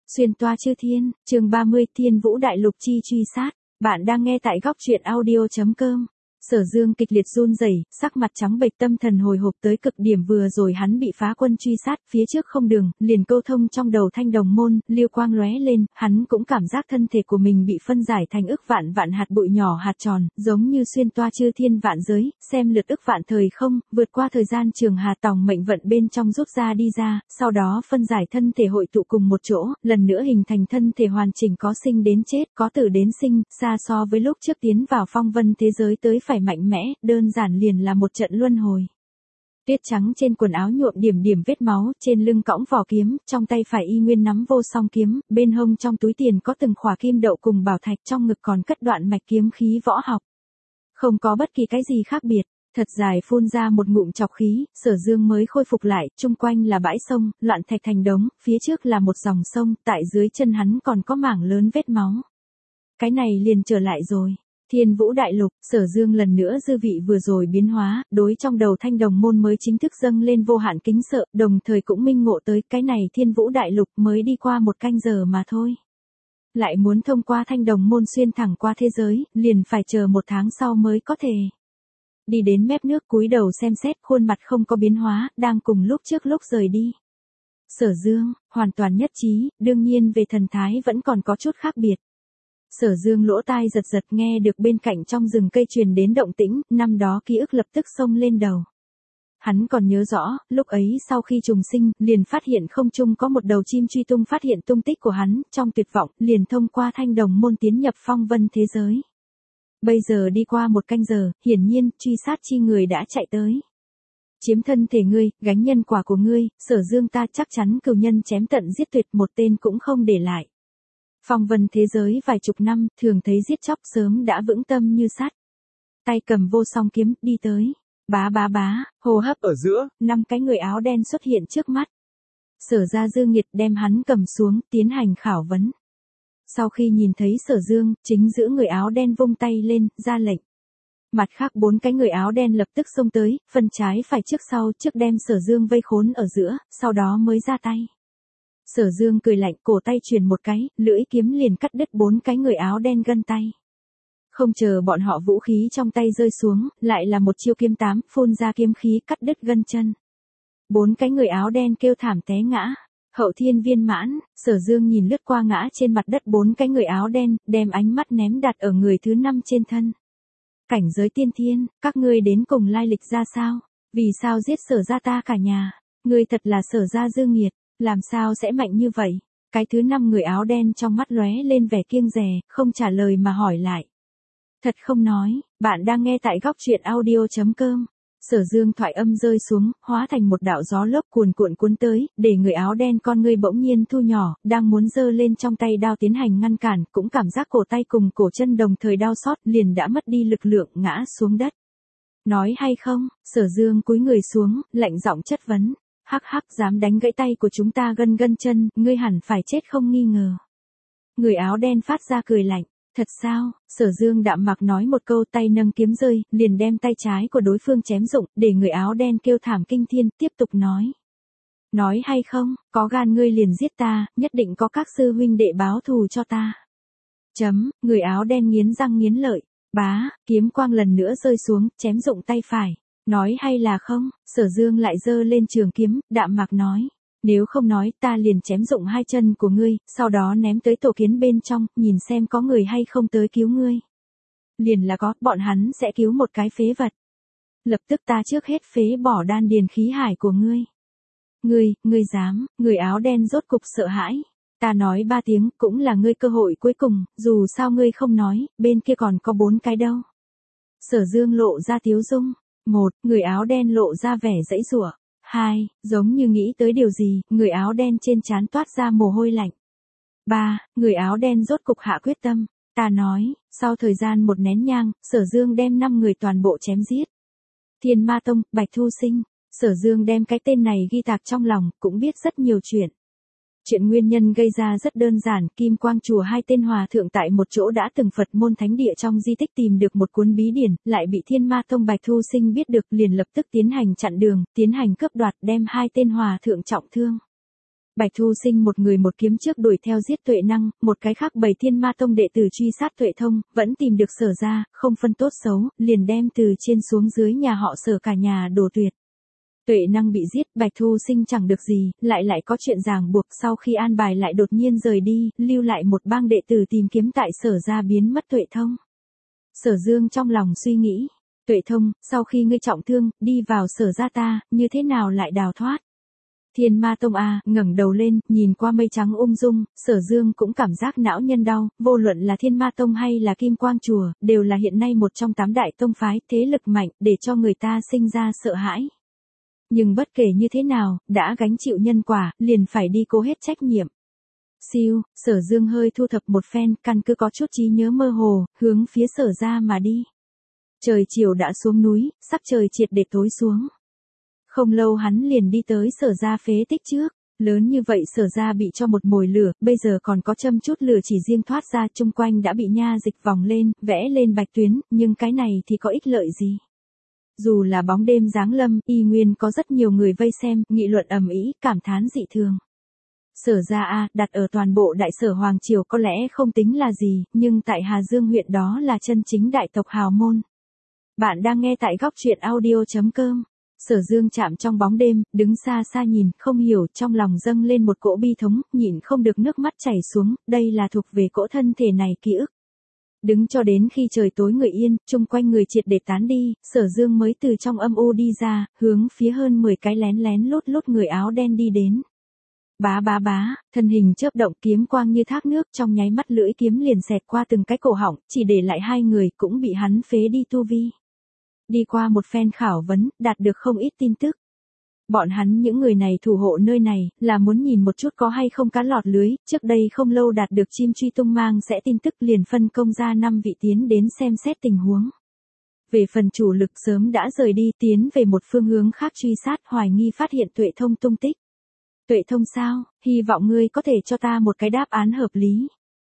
Xuyên toa chư thiên, chương 30 Thiên Vũ Đại Lục chi truy sát. Bạn đang nghe tại góc truyện audio.com. Sở Dương kịch liệt run rẩy, sắc mặt trắng bệch, tâm thần hồi hộp tới cực điểm. Vừa rồi hắn bị phá quân truy sát, phía trước không đường, liền câu thông trong đầu thanh đồng môn, liêu quang lóe lên, hắn cũng cảm giác thân thể của mình bị phân giải thành ức vạn vạn hạt bụi nhỏ hạt tròn, giống như xuyên toa chư thiên vạn giới, xem lượt ức vạn thời không, vượt qua thời gian trường hà tòng mệnh vận bên trong rút ra đi ra, sau đó phân giải thân thể hội tụ cùng một chỗ, lần nữa hình thành thân thể hoàn chỉnh, có sinh đến chết, có tử đến sinh, xa so với lúc trước tiến vào phong vân thế giới tới phải mạnh mẽ, đơn giản liền là một trận luân hồi. Tuyết trắng trên quần áo nhuộm điểm điểm vết máu, trên lưng cõng vỏ kiếm, trong tay phải y nguyên nắm vô song kiếm, bên hông trong túi tiền có từng khỏa kim đậu cùng bảo thạch, trong ngực còn cất đoạn mạch kiếm khí võ học. Không có bất kỳ cái gì khác biệt. Thật dài phun ra một ngụm trọc khí, Sở Dương mới khôi phục lại, chung quanh là bãi sông, loạn thạch thành đống, phía trước là một dòng sông, tại dưới chân hắn còn có mảng lớn vết máu. Cái này liền trở lại rồi. Thiên Vũ Đại Lục, Sở Dương lần nữa dư vị vừa rồi biến hóa, đối trong đầu thanh đồng môn mới chính thức dâng lên vô hạn kính sợ, đồng thời cũng minh ngộ tới cái này Thiên Vũ Đại Lục mới đi qua một canh giờ mà thôi. Lại muốn thông qua thanh đồng môn xuyên thẳng qua thế giới, liền phải chờ 1 tháng sau mới có thể. Đi đến mép nước cúi đầu xem xét, khuôn mặt không có biến hóa, đang cùng lúc trước lúc rời đi. Sở Dương, hoàn toàn nhất trí, đương nhiên về thần thái vẫn còn có chút khác biệt. Sở Dương lỗ tai giật giật, nghe được bên cạnh trong rừng cây truyền đến động tĩnh, năm đó ký ức lập tức xông lên đầu. Hắn còn nhớ rõ, lúc ấy sau khi trùng sinh, liền phát hiện không trung có một đầu chim truy tung, phát hiện tung tích của hắn, trong tuyệt vọng, liền thông qua thanh đồng môn tiến nhập phong vân thế giới. Bây giờ đi qua 1 canh giờ, hiển nhiên, truy sát chi người đã chạy tới. Chiếm thân thể ngươi, gánh nhân quả của ngươi, Sở Dương ta chắc chắn cừu nhân chém tận giết tuyệt, một tên cũng không để lại. Phong vân thế giới vài chục năm, thường thấy giết chóc, sớm đã vững tâm như sắt. Tay cầm vô song kiếm, đi tới. Bá bá bá, hô hấp ở giữa, 5 cái người áo đen xuất hiện trước mắt. Sở Gia Dư Nghiệt đem hắn cầm xuống, tiến hành khảo vấn. Sau khi nhìn thấy Sở Dương, chính giữa người áo đen vung tay lên, ra lệnh. Mặt khác 4 cái người áo đen lập tức xông tới, phân trái phải trước sau, trước đem Sở Dương vây khốn ở giữa, sau đó mới ra tay. Sở Dương cười lạnh, cổ tay truyền một cái, lưỡi kiếm liền cắt đứt 4 cái người áo đen gân tay. Không chờ bọn họ vũ khí trong tay rơi xuống, lại là một chiêu kiếm 8, phun ra kiếm khí cắt đứt gân chân. 4 cái người áo đen kêu thảm té ngã. Hậu thiên viên mãn, Sở Dương nhìn lướt qua ngã trên mặt đất 4 cái người áo đen, đem ánh mắt ném đặt ở người thứ 5 trên thân. Cảnh giới tiên thiên, các ngươi đến cùng lai lịch ra sao? Vì sao giết Sở gia ta cả nhà? Ngươi thật là Sở Gia Dư Nghiệt, làm sao sẽ mạnh như vậy? Cái thứ 5 người áo đen trong mắt lóe lên vẻ kiêng dè, không trả lời mà hỏi lại. Thật không nói, bạn đang nghe tại góc truyện audio.com. Sở Dương thoại âm rơi xuống, hóa thành một đạo gió lốc cuồn cuộn cuốn tới, để người áo đen con ngươi bỗng nhiên thu nhỏ, đang muốn giơ lên trong tay đao tiến hành ngăn cản, cũng cảm giác cổ tay cùng cổ chân đồng thời đau xót, liền đã mất đi lực lượng, ngã xuống đất. Nói hay không? Sở Dương cúi người xuống, lạnh giọng chất vấn. Hắc hắc, dám đánh gãy tay của chúng ta gân chân, ngươi hẳn phải chết không nghi ngờ. Người áo đen phát ra cười lạnh. Thật sao? Sở Dương đạm mạc nói một câu, tay nâng kiếm rơi, liền đem tay trái của đối phương chém rụng, để người áo đen kêu thảm kinh thiên, tiếp tục nói. Nói hay không, có gan ngươi liền giết ta, nhất định có các sư huynh đệ báo thù cho ta. Người áo đen nghiến răng nghiến lợi. Bá, kiếm quang lần nữa rơi xuống, chém rụng tay phải. Nói hay là không? Sở Dương lại giơ lên trường kiếm, đạm mạc nói. Nếu không nói, ta liền chém rụng 2 chân của ngươi, sau đó ném tới tổ kiến bên trong, nhìn xem có người hay không tới cứu ngươi. Liền là có, bọn hắn sẽ cứu một cái phế vật. Lập tức ta trước hết phế bỏ đan điền khí hải của ngươi. Ngươi dám, người áo đen rốt cục sợ hãi. Ta nói 3 tiếng, cũng là ngươi cơ hội cuối cùng, dù sao ngươi không nói, bên kia còn có 4 cái đâu. Sở Dương lộ ra tiếu dung. 1, người áo đen lộ ra vẻ giãy giụa. 2, giống như nghĩ tới điều gì, người áo đen trên trán toát ra mồ hôi lạnh. 3, người áo đen rốt cục hạ quyết tâm. Ta nói, sau thời gian 1 nén nhang, Sở Dương đem 5 người toàn bộ chém giết. Thiên Ma Tông, Bạch Thu Sinh. Sở Dương đem cái tên này ghi tạc trong lòng, cũng biết rất nhiều chuyện. Chuyện nguyên nhân gây ra rất đơn giản, Kim Quang Chùa 2 tên hòa thượng tại một chỗ đã từng Phật môn thánh địa trong di tích tìm được một cuốn bí điển, lại bị Thiên Ma Tông Bạch Thu Sinh biết được, liền lập tức tiến hành chặn đường, tiến hành cướp đoạt, đem 2 tên hòa thượng trọng thương. Bạch Thu Sinh một người một kiếm trước đuổi theo giết Tuệ Năng, một cái khác 7 Thiên Ma Tông đệ tử truy sát Tuệ Thông, vẫn tìm được Sở gia, không phân tốt xấu, liền đem từ trên xuống dưới nhà họ Sở cả nhà đổ tuyệt. Tuệ Năng bị giết, Bạch Thu Sinh chẳng được gì, lại có chuyện ràng buộc, sau khi an bài lại đột nhiên rời đi, lưu lại một bang đệ tử tìm kiếm tại Sở gia biến mất Tuệ Thông. Sở Dương trong lòng suy nghĩ, Tuệ Thông, sau khi ngươi trọng thương, đi vào Sở gia ta, như thế nào lại đào thoát? Thiên Ma Tông ngẩng đầu lên, nhìn qua mây trắng dung, Sở Dương cũng cảm giác não nhân đau, vô luận là Thiên Ma Tông hay là Kim Quang Chùa, đều là hiện nay một trong 8 đại tông phái, thế lực mạnh, để cho người ta sinh ra sợ hãi. Nhưng bất kể như thế nào, đã gánh chịu nhân quả, liền phải đi cố hết trách nhiệm. Siêu, Sở Dương hơi thu thập một phen, căn cứ có chút trí nhớ mơ hồ, hướng phía Sở gia mà đi. Trời chiều đã xuống núi, sắc trời triệt để tối xuống. Không lâu hắn liền đi tới Sở gia phế tích trước, lớn như vậy Sở gia bị cho một mồi lửa, bây giờ còn có châm chút lửa chỉ riêng thoát ra, chung quanh đã bị nha dịch vòng lên, vẽ lên bạch tuyến, nhưng cái này thì có ích lợi gì? Dù là bóng đêm giáng lâm, y nguyên có rất nhiều người vây xem, nghị luận ầm ĩ, cảm thán dị thường. Sở gia đặt ở toàn bộ đại sở Hoàng Triều có lẽ không tính là gì, nhưng tại Hà Dương huyện đó là chân chính đại tộc hào môn. Bạn đang nghe tại góc truyện audio.com. Sở Dương chạm trong bóng đêm, đứng xa xa nhìn, không hiểu, trong lòng dâng lên một cỗ bi thống, nhịn không được nước mắt chảy xuống, đây là thuộc về cỗ thân thể này ký ức. Đứng cho đến khi trời tối người yên, chung quanh người triệt để tán đi, Sở Dương mới từ trong âm u đi ra, hướng phía hơn 10 cái lén lén lút người áo đen đi đến. Bá, thân hình chớp động, kiếm quang như thác nước, trong nháy mắt lưỡi kiếm liền xẹt qua từng cái cổ họng, chỉ để lại 2 người, cũng bị hắn phế đi tu vi. Đi qua một phen khảo vấn, đạt được không ít tin tức. Bọn hắn những người này thủ hộ nơi này, là muốn nhìn một chút có hay không cá lọt lưới, trước đây không lâu đạt được chim truy tung mang sẽ tin tức, liền phân công ra 5 vị tiến đến xem xét tình huống. Về phần chủ lực sớm đã rời đi, tiến về một phương hướng khác truy sát, hoài nghi phát hiện Tuệ Thông tung tích. Tuệ Thông sao, hy vọng ngươi có thể cho ta một cái đáp án hợp lý.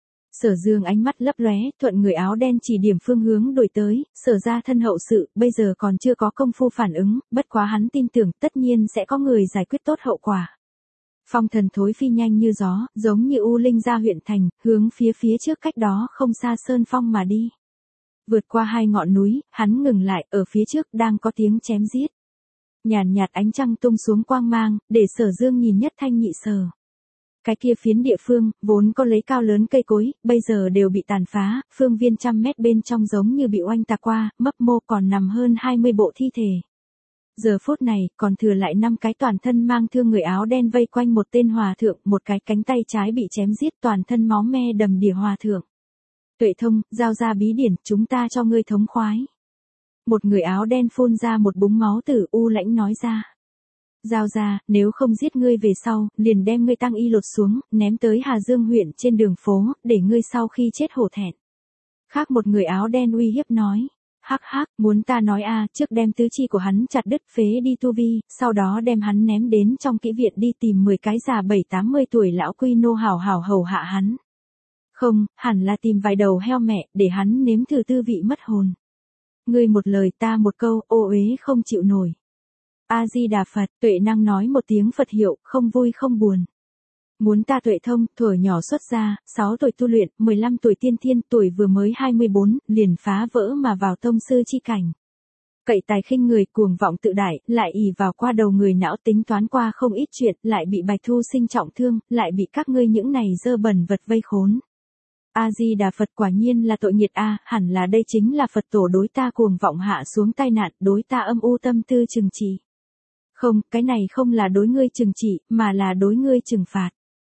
Sở Dương ánh mắt lấp lóe, thuận người áo đen chỉ điểm phương hướng đổi tới, Sở gia thân hậu sự, bây giờ còn chưa có công phu phản ứng, bất quá hắn tin tưởng tất nhiên sẽ có người giải quyết tốt hậu quả. Phong thần thối phi nhanh như gió, giống như u linh ra huyện thành, hướng phía trước cách đó không xa sơn phong mà đi. Vượt qua 2 ngọn núi, hắn ngừng lại, ở phía trước đang có tiếng chém giết. Nhàn nhạt ánh trăng tung xuống quang mang, để Sở Dương nhìn nhất thanh nhị sở. Cái kia phiến địa phương, vốn có lấy cao lớn cây cối, bây giờ đều bị tàn phá, phương viên 100 mét bên trong giống như bị oanh tạc qua, mấp mô còn nằm hơn 20 bộ thi thể. Giờ phút này, còn thừa lại 5 cái toàn thân mang thương người áo đen vây quanh một tên hòa thượng, một cái cánh tay trái bị chém giết, toàn thân máu me đầm đìa hòa thượng. Tuệ Thông, giao ra bí điển, chúng ta cho ngươi thống khoái. Một người áo đen phun ra một búng máu tử, u lãnh nói ra. Giao ra, nếu không giết ngươi về sau, liền đem ngươi tăng y lột xuống, ném tới Hà Dương huyện trên đường phố, để ngươi sau khi chết hổ thẹn. Khác một người áo đen uy hiếp nói. Hắc, muốn ta nói trước đem tứ chi của hắn chặt đứt phế đi tu vi, sau đó đem hắn ném đến trong kỹ viện đi tìm 10 cái già 7-80 tuổi lão quy nô hảo hầu hạ hắn. Không, hẳn là tìm vài đầu heo mẹ, để hắn nếm thử tư vị mất hồn. Ngươi một lời ta một câu, ô uế không chịu nổi. A-di-đà Phật, Tuệ Năng nói một tiếng Phật hiệu, không vui không buồn. Muốn ta Tuệ Thông, thuở nhỏ xuất gia, 6 tuổi tu luyện, 15 tuổi tiên thiên, tuổi vừa mới 24, liền phá vỡ mà vào tông sư chi cảnh. Cậy tài khinh người, cuồng vọng tự đại, lại ỷ vào qua đầu người não tính toán qua không ít chuyện, lại bị Bạch Thu Sinh trọng thương, lại bị các ngươi những này dơ bẩn vật vây khốn. A-di-đà Phật, quả nhiên là tội nghiệt hẳn là đây chính là Phật tổ đối ta cuồng vọng hạ xuống tai nạn, đối ta âm u tâm tư trừng trị. Không, cái này không là đối ngươi trừng trị, mà là đối ngươi trừng phạt.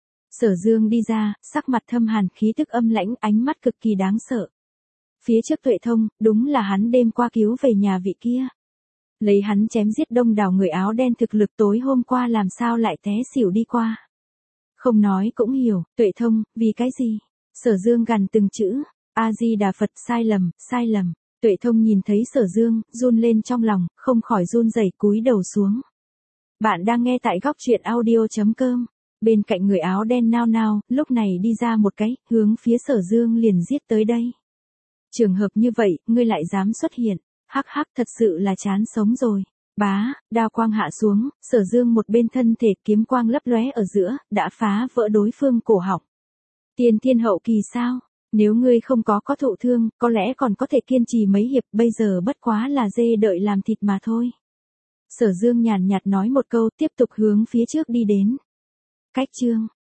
Sở Dương đi ra, sắc mặt thâm hàn, khí tức âm lãnh, ánh mắt cực kỳ đáng sợ. Phía trước Tuệ Thông, đúng là hắn đêm qua cứu về nhà vị kia. Lấy hắn chém giết đông đảo người áo đen thực lực, tối hôm qua làm sao lại té xỉu đi qua. Không nói cũng hiểu, Tuệ Thông, vì cái gì? Sở Dương gằn từng chữ, A-di-đà Phật, sai lầm. Tuệ Thông nhìn thấy Sở Dương, run lên trong lòng, không khỏi run rẩy cúi đầu xuống. Bạn đang nghe tại góc truyện audio.com. Bên cạnh người áo đen nao, lúc này đi ra một cái, hướng phía Sở Dương liền giết tới đây. Trường hợp như vậy, ngươi lại dám xuất hiện, hắc, thật sự là chán sống rồi. Bá, đao quang hạ xuống, Sở Dương một bên thân thể kiếm quang lấp lóe ở giữa, đã phá vỡ đối phương cổ họng. Tiên thiên hậu kỳ sao? Nếu ngươi không có thụ thương, có lẽ còn có thể kiên trì mấy hiệp, bây giờ bất quá là dê đợi làm thịt mà thôi. Sở Dương nhàn nhạt nói một câu, tiếp tục hướng phía trước đi đến. Cách chương